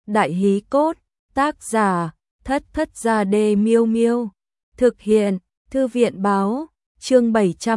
Đại hí cốt, tác giả, Thất Thất Gia Đê Miêu Miêu. Thực hiện, Thư viện báo, chương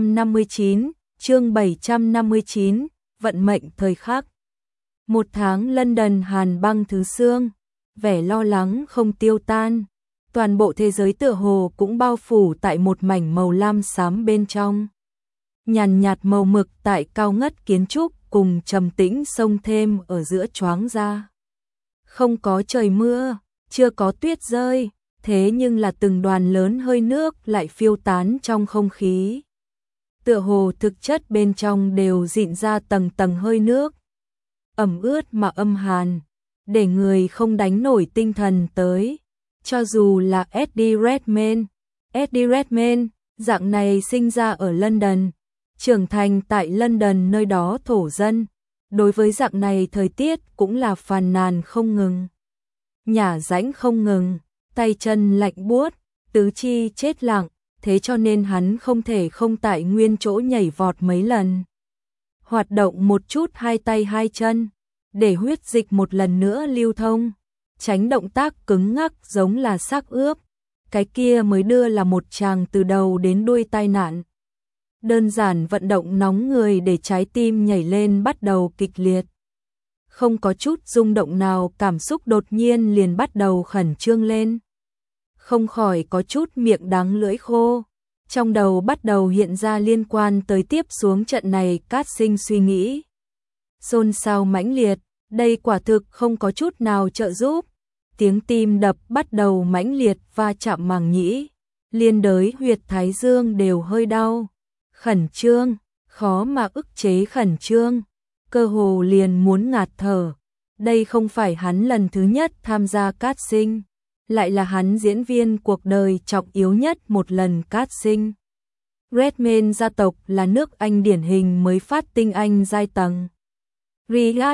759, vận mệnh thời khắc. Một tháng London hàn băng thứ sương, vẻ lo lắng không tiêu tan. Toàn bộ thế giới tựa hồ cũng bao phủ tại một mảnh màu lam xám bên trong. Nhàn nhạt màu mực tại cao ngất kiến trúc cùng trầm tĩnh sông thêm ở giữa choáng ra. Không có trời mưa, chưa có tuyết rơi, thế nhưng là từng đoàn lớn hơi nước lại phiêu tán trong không khí. Tựa hồ thực chất bên trong đều dịn ra tầng tầng hơi nước. Ẩm ướt mà âm hàn, để người không đánh nổi tinh thần tới. Cho dù là Eddie Redmayne, dạng này sinh ra ở London, trưởng thành tại London nơi đó thổ dân, đối với dạng này thời tiết cũng là phàn nàn không ngừng. Nhả rãnh không ngừng, tay chân lạnh buốt, tứ chi chết lặng, thế cho nên hắn không thể không tại nguyên chỗ nhảy vọt mấy lần. Hoạt động một chút hai tay hai chân, để huyết dịch một lần nữa lưu thông, tránh động tác cứng ngắc giống là xác ướp. Cái kia mới đưa là một chàng từ đầu đến đuôi tai nạn. Đơn giản vận động nóng người để trái tim nhảy lên bắt đầu kịch liệt. Không có chút rung động nào, cảm xúc đột nhiên liền bắt đầu khẩn trương lên. Không khỏi có chút miệng đắng lưỡi khô. Trong đầu bắt đầu hiện ra liên quan tới tiếp xuống trận này cát sinh suy nghĩ. Xôn xao mãnh liệt, đây quả thực không có chút nào trợ giúp. Tiếng tim đập bắt đầu mãnh liệt va chạm màng nhĩ. Liên đới huyệt thái dương đều hơi đau. Khẩn trương, khó mà ức chế khẩn trương. Cơ hồ liền muốn ngạt thở. Đây không phải hắn lần thứ nhất tham gia cát sinh, lại là hắn diễn viên cuộc đời trọng yếu nhất một lần cát sinh. Redmayne gia tộc là nước Anh điển hình mới phát tinh Anh giai tầng. Richard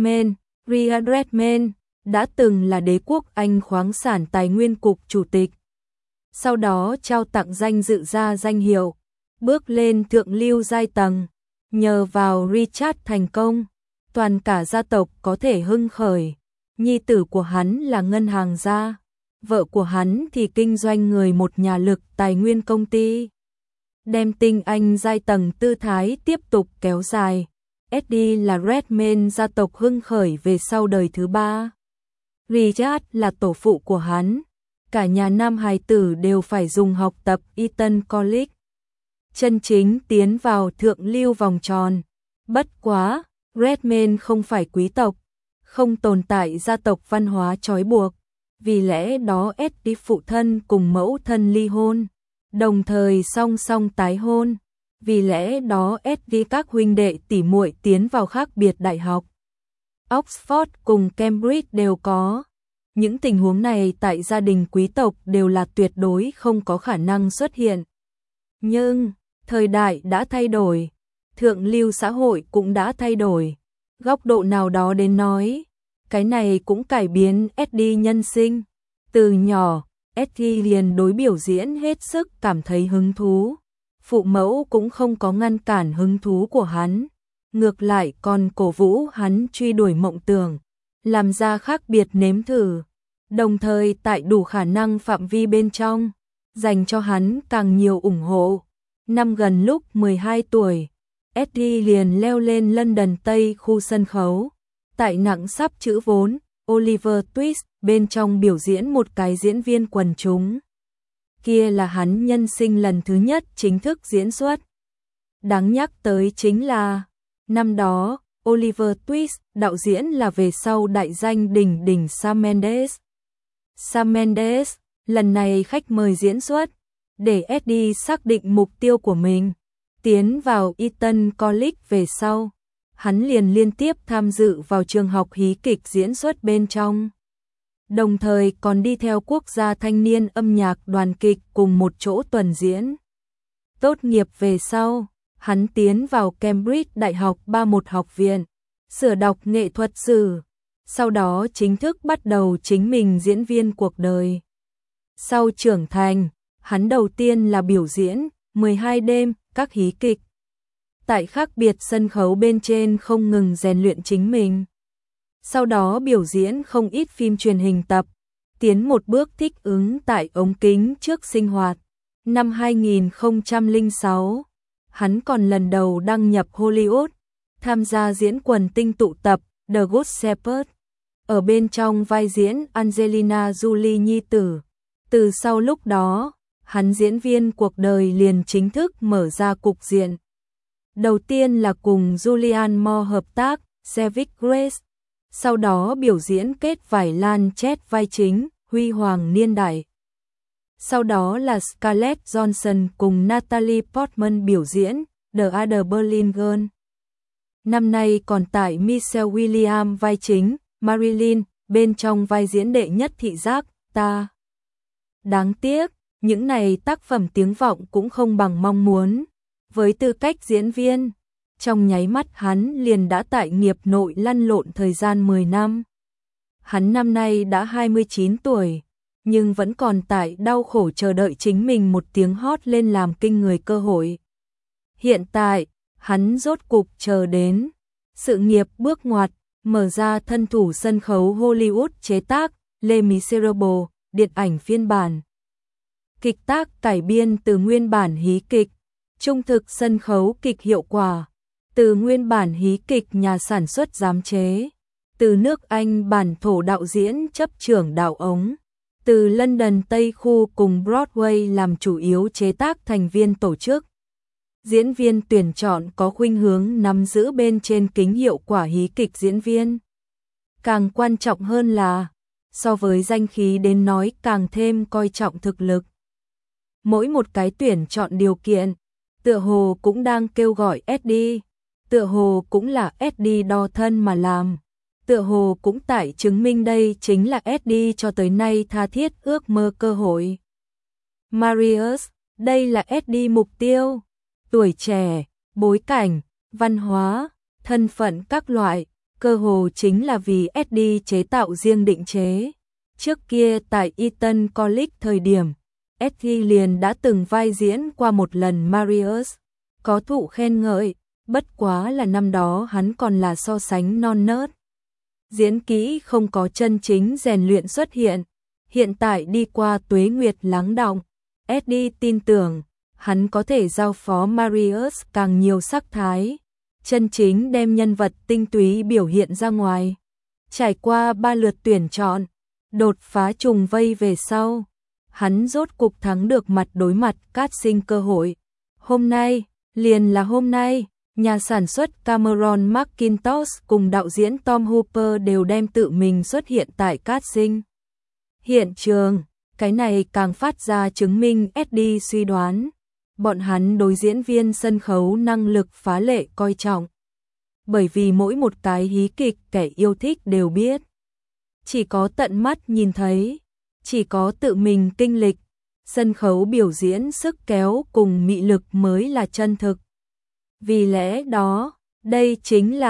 Redmayne đã từng là đế quốc Anh khoáng sản tài nguyên cục chủ tịch. Sau đó trao tặng danh dự gia danh hiệu, bước lên thượng lưu giai tầng. Nhờ vào Richard thành công, toàn cả gia tộc có thể hưng khởi. Nhi tử của hắn là ngân hàng gia, vợ của hắn thì kinh doanh người một nhà lực tài nguyên công ty. Đem tinh Anh giai tầng tư thái tiếp tục kéo dài. Eddie là Redmayne gia tộc hưng khởi về sau đời thứ ba. Richard là tổ phụ của hắn. Cả nhà nam hài tử đều phải dùng học tập Eton College. Chân chính tiến vào thượng lưu vòng tròn. Bất quá, Redmayne không phải quý tộc, không tồn tại gia tộc văn hóa trói buộc. Vì lẽ đó Eddie phụ thân cùng mẫu thân ly hôn, đồng thời song song tái hôn. Vì lẽ đó Eddie các huynh đệ tỷ muội tiến vào khác biệt đại học. Oxford cùng Cambridge đều có. Những tình huống này tại gia đình quý tộc đều là tuyệt đối không có khả năng xuất hiện. Nhưng, thời đại đã thay đổi, thượng lưu xã hội cũng đã thay đổi. Góc độ nào đó đến nói, cái này cũng cải biến Eddie nhân sinh. Từ nhỏ, Eddie liền đối biểu diễn hết sức cảm thấy hứng thú. Phụ mẫu cũng không có ngăn cản hứng thú của hắn. Ngược lại còn cổ vũ hắn truy đuổi mộng tưởng, làm ra khác biệt nếm thử. Đồng thời tại đủ khả năng phạm vi bên trong, dành cho hắn càng nhiều ủng hộ. Năm gần lúc 12 tuổi, Eddie liền leo lên London Tây khu sân khấu. Tại nặng sắp chữ vốn, Oliver Twist bên trong biểu diễn một cái diễn viên quần chúng. Kia là hắn nhân sinh lần thứ nhất chính thức diễn xuất. Đáng nhắc tới chính là, năm đó, Oliver Twist đạo diễn là về sau đại danh đỉnh đỉnh Sam Mendes. Sam Mendes, lần này khách mời diễn xuất, để Eddie xác định mục tiêu của mình. Tiến vào Eton College về sau, hắn liền liên tiếp tham dự vào trường học hí kịch diễn xuất bên trong. Đồng thời còn đi theo quốc gia thanh niên âm nhạc đoàn kịch cùng một chỗ tuần diễn. Tốt nghiệp về sau, hắn tiến vào Cambridge Đại học 31 học viện, sửa đọc nghệ thuật sử. Sau đó chính thức bắt đầu chính mình diễn viên cuộc đời. Sau trưởng thành, hắn đầu tiên là biểu diễn 12 đêm các hí kịch. Tại khác biệt sân khấu bên trên không ngừng rèn luyện chính mình. Sau đó biểu diễn không ít phim truyền hình tập, tiến một bước thích ứng tại ống kính trước sinh hoạt. Năm 2006, hắn còn lần đầu đăng nhập Hollywood, tham gia diễn quần tinh tụ tập The Good Shepherd, ở bên trong vai diễn Angelina Jolie nhi tử. Từ sau lúc đó, hắn diễn viên cuộc đời liền chính thức mở ra cục diện. Đầu tiên là cùng Julianne Moore hợp tác, Savage Grace, sau đó biểu diễn kết vải lan chét vai chính, huy hoàng niên đại. Sau đó là Scarlett Johansson cùng Natalie Portman biểu diễn The Other Berlin Girl. Năm nay còn tại Michelle Williams vai chính, Marilyn, bên trong vai diễn đệ nhất thị giác, ta. Đáng tiếc, những này tác phẩm tiếng vọng cũng không bằng mong muốn. Với tư cách diễn viên, trong nháy mắt hắn liền đã tại nghiệp nội lăn lộn thời gian 10 năm. Hắn năm nay đã 29 tuổi, nhưng vẫn còn tại đau khổ chờ đợi chính mình một tiếng hót lên làm kinh người cơ hội. Hiện tại, hắn rốt cục chờ đến. Sự nghiệp bước ngoặt, mở ra thân thủ sân khấu Hollywood chế tác, Les Miserables, điện ảnh phiên bản. Kịch tác cải biên từ nguyên bản hí kịch, trung thực sân khấu kịch hiệu quả, từ nguyên bản hí kịch nhà sản xuất giám chế, từ nước Anh bản thổ đạo diễn chấp trưởng đạo ống, từ London Tây Khu cùng Broadway làm chủ yếu chế tác thành viên tổ chức. Diễn viên tuyển chọn có khuynh hướng nắm giữ bên trên kính hiệu quả hí kịch diễn viên. Càng quan trọng hơn là, so với danh khí đến nói càng thêm coi trọng thực lực. Mỗi một cái tuyển chọn điều kiện, tựa hồ cũng đang kêu gọi SD, tựa hồ cũng là SD đo thân mà làm, tựa hồ cũng tại chứng minh đây chính là SD cho tới nay tha thiết ước mơ cơ hội. Marius, đây là SD mục tiêu, tuổi trẻ, bối cảnh, văn hóa, thân phận các loại, cơ hồ chính là vì SD chế tạo riêng định chế. Trước kia tại Eton College thời điểm, SD liền đã từng vai diễn qua một lần Marius, có thụ khen ngợi, bất quá là năm đó hắn còn là so sánh non nớt. Diễn kỹ không có chân chính rèn luyện xuất hiện, hiện tại đi qua tuế nguyệt lắng đọng, SD tin tưởng, hắn có thể giao phó Marius càng nhiều sắc thái, chân chính đem nhân vật tinh túy biểu hiện ra ngoài. Trải qua 3 lượt tuyển chọn, đột phá trùng vây về sau, hắn rốt cục thắng được mặt đối mặt casting cơ hội. Hôm nay, liền là hôm nay, nhà sản xuất Cameron McIntosh cùng đạo diễn Tom Hooper đều đem tự mình xuất hiện tại casting hiện trường, cái này càng phát ra chứng minh SD suy đoán. Bọn hắn đối diễn viên sân khấu năng lực phá lệ coi trọng. Bởi vì mỗi một cái hí kịch kẻ yêu thích đều biết. Chỉ có tận mắt nhìn thấy, chỉ có tự mình kinh lịch, sân khấu biểu diễn sức kéo cùng mị lực mới là chân thực. Vì lẽ đó, đây chính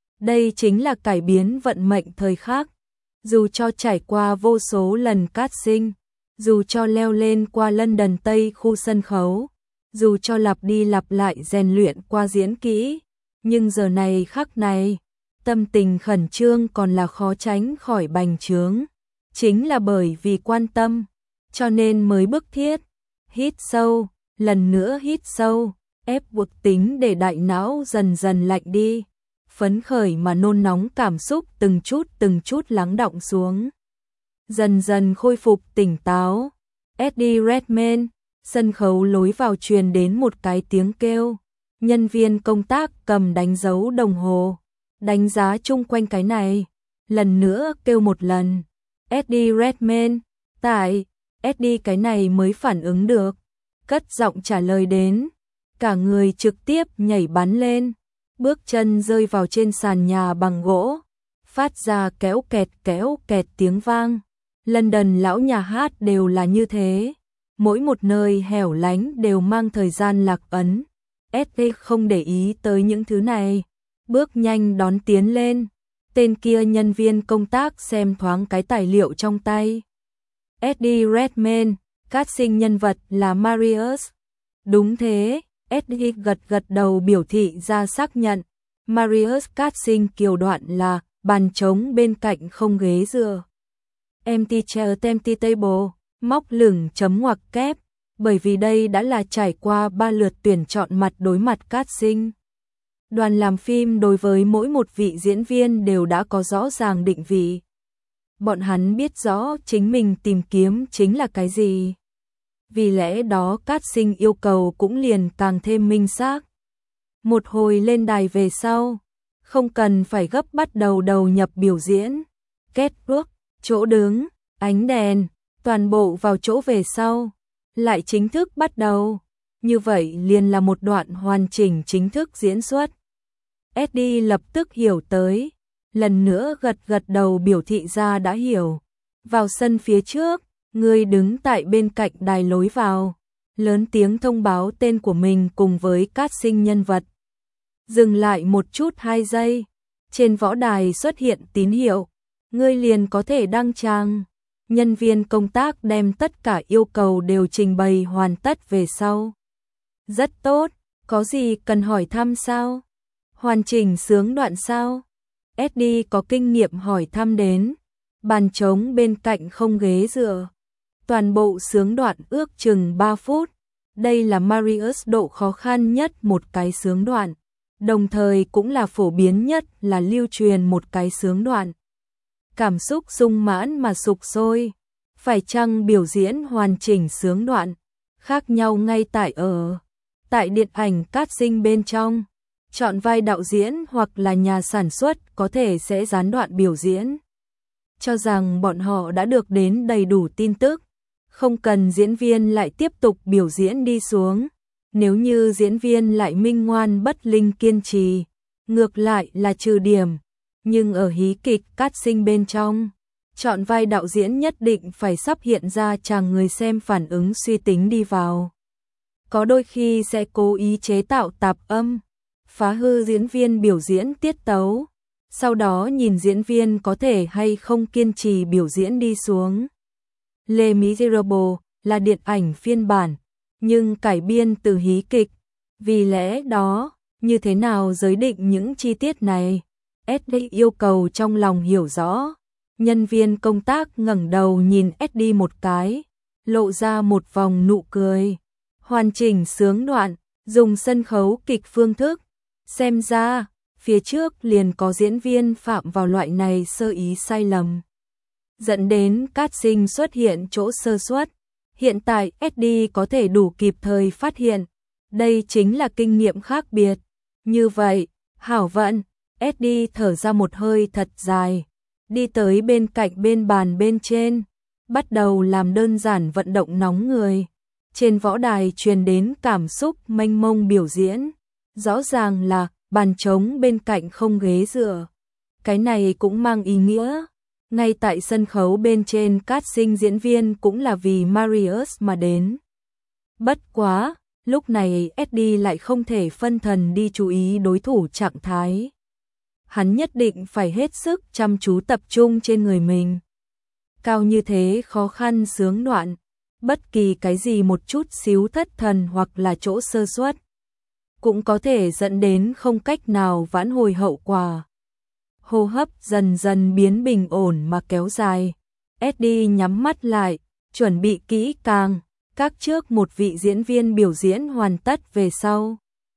là cải biến vận mệnh thời khắc. Dù cho trải qua vô số lần casting, dù cho leo lên qua London Tây khu sân khấu, dù cho lặp đi lặp lại rèn luyện qua diễn kỹ, nhưng giờ này khắc này, tâm tình khẩn trương còn là khó tránh khỏi bành trướng. Chính là bởi vì quan tâm, cho nên mới bức thiết. Hít sâu, lần nữa hít sâu, ép buộc tính để đại não dần dần lạnh đi. Phấn khởi mà nôn nóng cảm xúc từng chút lắng đọng xuống. Dần dần khôi phục tỉnh táo. Eddie Redmayne, sân khấu lối vào truyền đến một cái tiếng kêu. Nhân viên công tác cầm đánh dấu đồng hồ, đánh giá chung quanh cái này. Lần nữa kêu một lần. Eddie Redmayne, tại, Eddie cái này mới phản ứng được. Cất giọng trả lời đến. Cả người trực tiếp nhảy bắn lên. Bước chân rơi vào trên sàn nhà bằng gỗ. Phát ra kéo kẹt tiếng vang. London lão nhà hát đều là như thế. Mỗi một nơi hẻo lánh đều mang thời gian lạc ấn. Eddie không để ý tới những thứ này. Bước nhanh đón tiến lên. Tên kia nhân viên công tác xem thoáng cái tài liệu trong tay. Eddie Redmayne, casting nhân vật là Marius. Đúng thế, Eddie gật đầu biểu thị ra xác nhận. Marius casting kiều đoạn là bàn trống bên cạnh không ghế dựa. Empty chair, empty table, móc lửng chấm ngoặc kép, bởi vì đây đã là trải qua 3 lượt tuyển chọn mặt đối mặt casting. Đoàn làm phim đối với mỗi một vị diễn viên đều đã có rõ ràng định vị. Bọn hắn biết rõ chính mình tìm kiếm chính là cái gì. Vì lẽ đó casting yêu cầu cũng liền càng thêm minh xác. Một hồi lên đài về sau, không cần phải gấp bắt đầu nhập biểu diễn. Kết bước, chỗ đứng, ánh đèn, toàn bộ vào chỗ về sau, lại chính thức bắt đầu. Như vậy liền là một đoạn hoàn chỉnh chính thức diễn xuất. Eddie lập tức hiểu tới, lần nữa gật đầu biểu thị ra đã hiểu. Vào sân phía trước, người đứng tại bên cạnh đài lối vào, lớn tiếng thông báo tên của mình cùng với casting nhân vật. Dừng lại một chút 2 giây, trên võ đài xuất hiện tín hiệu, ngươi liền có thể đăng tràng. Nhân viên công tác đem tất cả yêu cầu đều trình bày hoàn tất về sau. Rất tốt, có gì cần hỏi thăm sao? Hoàn chỉnh sướng đoạn sao? Eddie có kinh nghiệm hỏi thăm đến. Bàn trống bên cạnh không ghế dựa. Toàn bộ sướng đoạn ước chừng 3 phút. Đây là Marius độ khó khăn nhất một cái sướng đoạn. Đồng thời cũng là phổ biến nhất là lưu truyền một cái sướng đoạn. Cảm xúc sung mãn mà sục sôi. Phải chăng biểu diễn hoàn chỉnh sướng đoạn? Khác nhau ngay tại điện ảnh casting bên trong. Chọn vai đạo diễn hoặc là nhà sản xuất có thể sẽ gián đoạn biểu diễn. Cho rằng bọn họ đã được đến đầy đủ tin tức. Không cần diễn viên lại tiếp tục biểu diễn đi xuống. Nếu như diễn viên lại minh ngoan bất linh kiên trì, ngược lại là trừ điểm. Nhưng ở hí kịch casting bên trong, chọn vai đạo diễn nhất định phải sắp hiện ra chàng người xem phản ứng suy tính đi vào. Có đôi khi sẽ cố ý chế tạo tạp âm, phá hư diễn viên biểu diễn tiết tấu, sau đó nhìn diễn viên có thể hay không kiên trì biểu diễn đi xuống. Les Miserables là điện ảnh phiên bản, nhưng cải biên từ hí kịch. Vì lẽ đó, như thế nào giới định những chi tiết này? Eddie yêu cầu trong lòng hiểu rõ. Nhân viên công tác ngẩng đầu nhìn Eddie một cái, lộ ra một vòng nụ cười. Hoàn chỉnh sướng đoạn, dùng sân khấu kịch phương thức. Xem ra, phía trước liền có diễn viên phạm vào loại này sơ ý sai lầm, dẫn đến casting xuất hiện chỗ sơ suất. Hiện tại Eddie có thể đủ kịp thời phát hiện. Đây chính là kinh nghiệm khác biệt. Như vậy, hảo vận, Eddie thở ra một hơi thật dài. Đi tới bên cạnh bên bàn bên trên. Bắt đầu làm đơn giản vận động nóng người. Trên võ đài truyền đến cảm xúc mênh mông biểu diễn. Rõ ràng là bàn trống bên cạnh không ghế dựa. Cái này cũng mang ý nghĩa. Ngay tại sân khấu bên trên casting diễn viên cũng là vì Marius mà đến. Bất quá, lúc này Eddie lại không thể phân thần đi chú ý đối thủ trạng thái. Hắn nhất định phải hết sức chăm chú tập trung trên người mình. Cao như thế khó khăn sướng đoạn, bất kỳ cái gì một chút xíu thất thần hoặc là chỗ sơ suất, cũng có thể dẫn đến không cách nào vãn hồi hậu quả. Hô hấp dần dần biến bình ổn mà kéo dài. Eddie nhắm mắt lại, chuẩn bị kỹ càng, các trước một vị diễn viên biểu diễn hoàn tất về sau.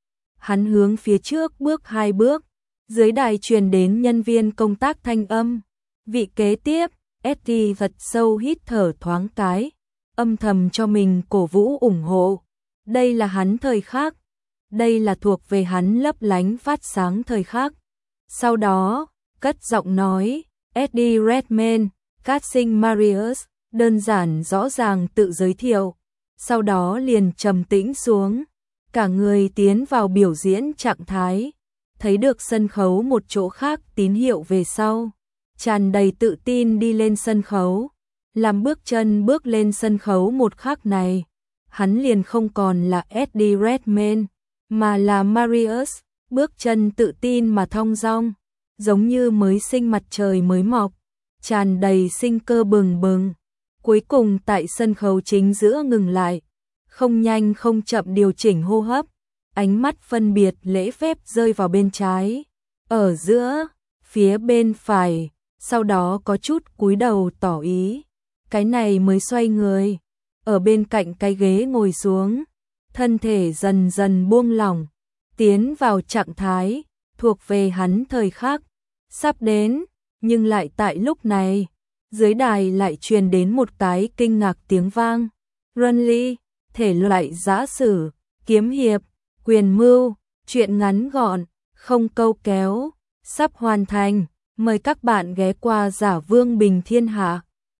Hắn hướng phía trước bước 2 bước, dưới đài truyền đến nhân viên công tác thanh âm. Vị kế tiếp, Eddie thật sâu hít thở thoáng cái, âm thầm cho mình cổ vũ ủng hộ. Đây là hắn thời khắc, đây là thuộc về hắn lấp lánh phát sáng thời khắc. Sau đó, cất giọng nói, Eddie Redmayne, casting Marius, đơn giản rõ ràng tự giới thiệu, sau đó liền trầm tĩnh xuống, cả người tiến vào biểu diễn trạng thái, thấy được sân khấu một chỗ khác tín hiệu về sau, tràn đầy tự tin đi lên sân khấu, làm bước chân bước lên sân khấu một khắc này, hắn liền không còn là Eddie Redmayne, mà là Marius, bước chân tự tin mà thong dong, giống như mới sinh mặt trời mới mọc, tràn đầy sinh cơ bừng bừng. Cuối cùng tại sân khấu chính giữa ngừng lại, không nhanh không chậm điều chỉnh hô hấp, ánh mắt phân biệt lễ phép rơi vào bên trái, ở giữa, phía bên phải, sau đó có chút cúi đầu tỏ ý. Cái này mới xoay người, ở bên cạnh cái ghế ngồi xuống, thân thể dần dần buông lỏng, tiến vào trạng thái thuộc về hắn thời khắc sắp đến, nhưng lại tại lúc này, dưới đài lại truyền đến một cái kinh ngạc tiếng vang. Runly, thể loại giã sử, kiếm hiệp, quyền mưu, truyện ngắn gọn, không câu kéo, sắp hoàn thành, mời các bạn ghé qua Giả Vương Bình Thiên Hạ.